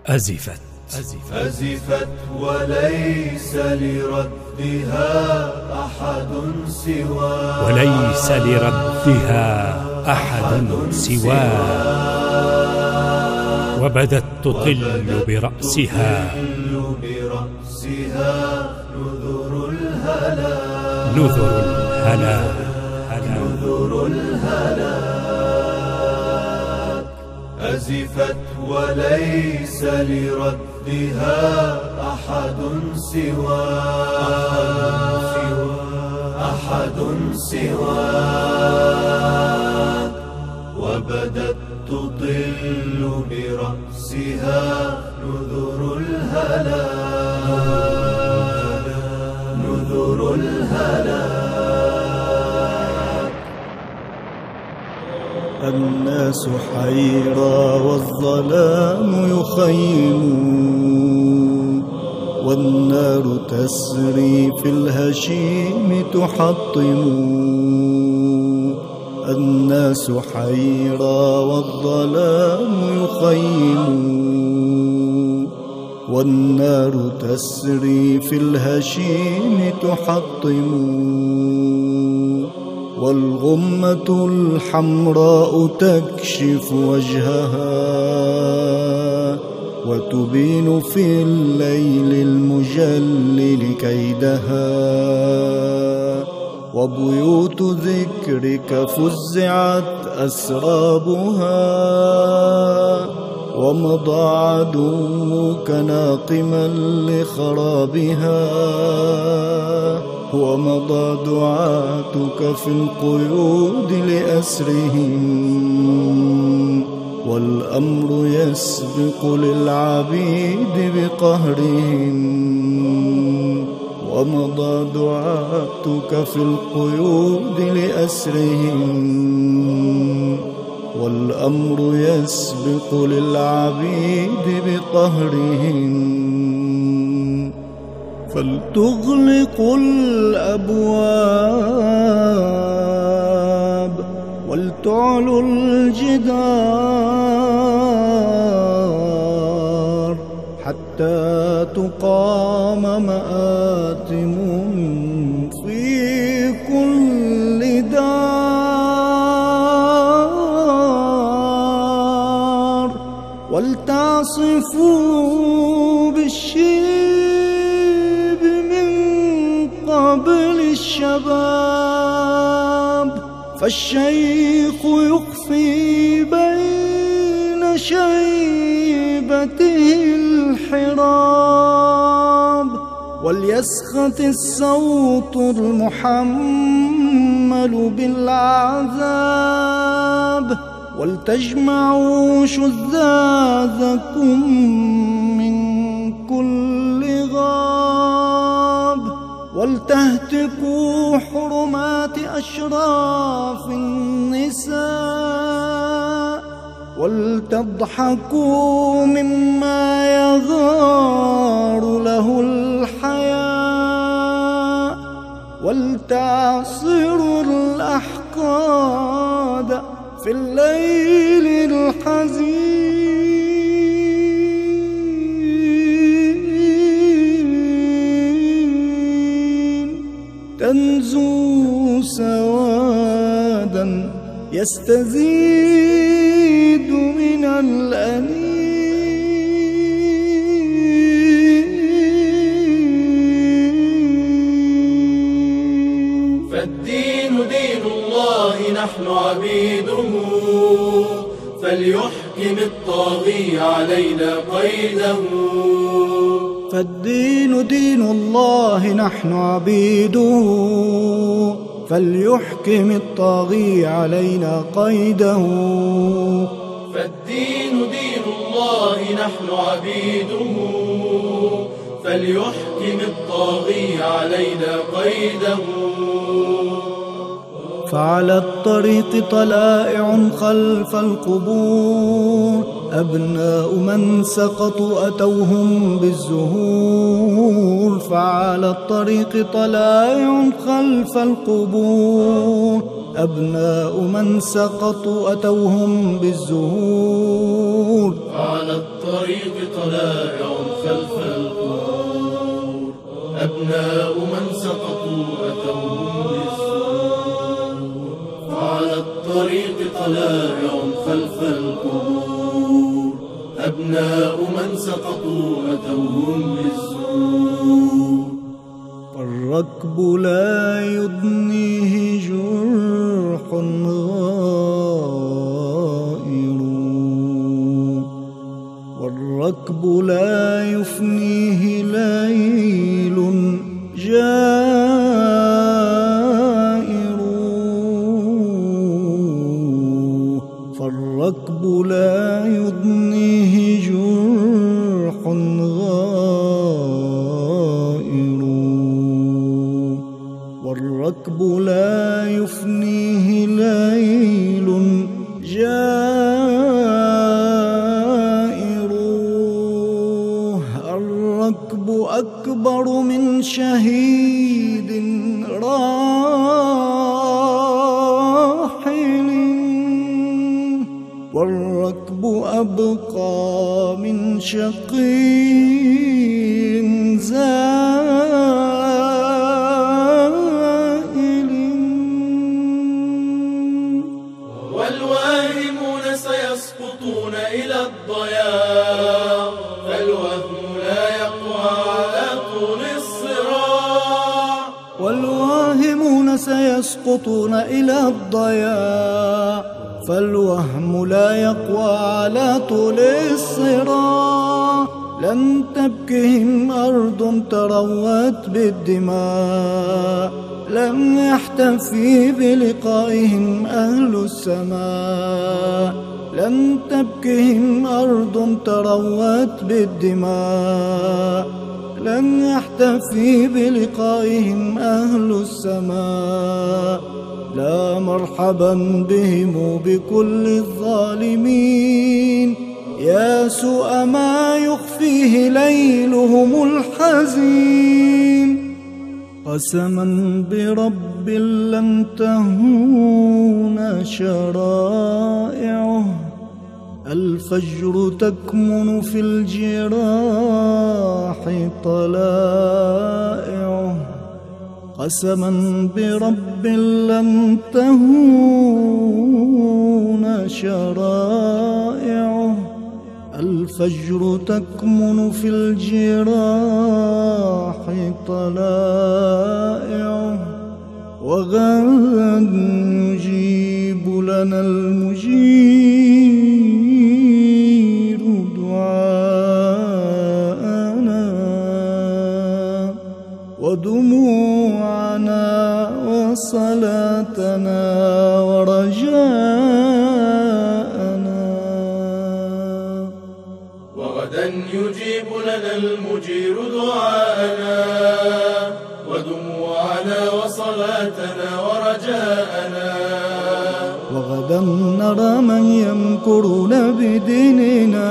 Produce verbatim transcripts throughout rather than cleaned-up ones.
أزفت أزفت وليس لردها أحد سواه وليس لردها أحد سواه وبدت تطل برأسها نذر الهلاك نذر الهلاك نذر الهلاك أزفت وليس لردها أحد سواه أحد سواك وبدت تطل برأسها نذر الهلاك نذر الهلاك الناس حيرى والظلام يخيم والنار تسري في الهشيم تحطم الناس حيرى والظلام يخيم والنار تسري في الهشيم تحطم والغمة الحمراء تكشف وجهها وتبين في الليل المجلل كيدها وبيوت ذكرك فزعت أسرابها ومضى عدوك ناقما لخرابها ومضى دعاتك في القيود لأسرهم والأمر يسبق للعبيد بقهرهم ومضى دعاتك في القيود لأسرهم والأمر يسبق للعبيد بقهرهم فلتغلق الأبواب ولتعلو الجدار حتى تقام مآتم في كل دار ولتعصفوا بالشيب من قبل الشباب فالشيخ يخفي بين شيبته الحراب وليسخط الصوت المحمل بالعذاب ولتجمعوا شذاذكم من كل غاب ولتهتكوا حرمات أشراف النساء ولتضحكوا مما يغار له الحياء ولتعصروا الأحقاد في الليل الحزين تنزو سوادا يستزيد من الأنين فالدين دين الله نحن عبيده فليحكم الطاغي علينا قيده فالدين دين الله نحن عبيده فليحكم الطاغي علينا قيده فالدين دين الله نحن عبيده فليحكم الطاغي علينا قيده فعلى الطريق طلائع خلف القبور أبناء من سقطوا أتوهم بالزهور، فعلى الطريق طلائع خلف القبور. أبناء من سقطوا أتوهم بالزهور، على الطريق طلائع خلف القبور. أبناء من سقطوا أتوهم بالزهور، على الطريق طلائع خلف القبور. أبناء من سقطوا أتوهم بالزهور. فالركب لا يضنيه جرح غائر، والركب لا يفنيه ليل جائر. فالركب لا يضنيه جرح غائر، والركب لا يفنيه ليل جائر. الركب أكبر من شهيد راحل، والركب أبقى من شقي زائل. والواهمون سيسقطون إلى الضياع، فالوهم لا يقوى على طول الصراع. والواهمون سيسقطون إلى الضياع، فالوهم لا يقوى على طول الصراع. لن تبكهم أرض تروت بالدماء، لم يحتفي بلقائهم أهل السماء. لن تبكهم أرض تروت بالدماء، لن يحتفي بلقائهم أهل السماء. لا مرحبا بهم بكل الظالمين، يا سوء ما يخفيه ليلهم الحزين. قسما برب لن تهون شرائعه، الفجر تكمن في الجراح طلائعه. قسما برب لن تهون شرائعه، الفجر تكمن في الجراح طلائعه. وغدا يجيب لنا المجير دعاءنا، ودموعنا وصلاتنا ورجاءنا. وغدا يجيب لنا المجير دعاءنا، ودموعنا وصلاتنا ورجاءنا. وغدا نرى من يمكرون بديننا،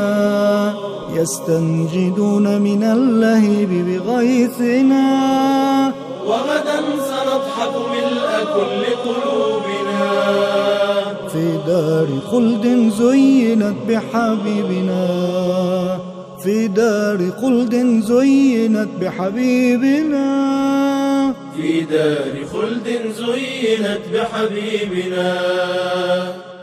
يستنجدون من اللهيب بغيثنا. وغدا سنضحك ملء كل قلوبنا، في دار خلد زينت بحبيبنا. في دار خلد زينت بحبيبنا. في دار خلد زينت بحبيبنا.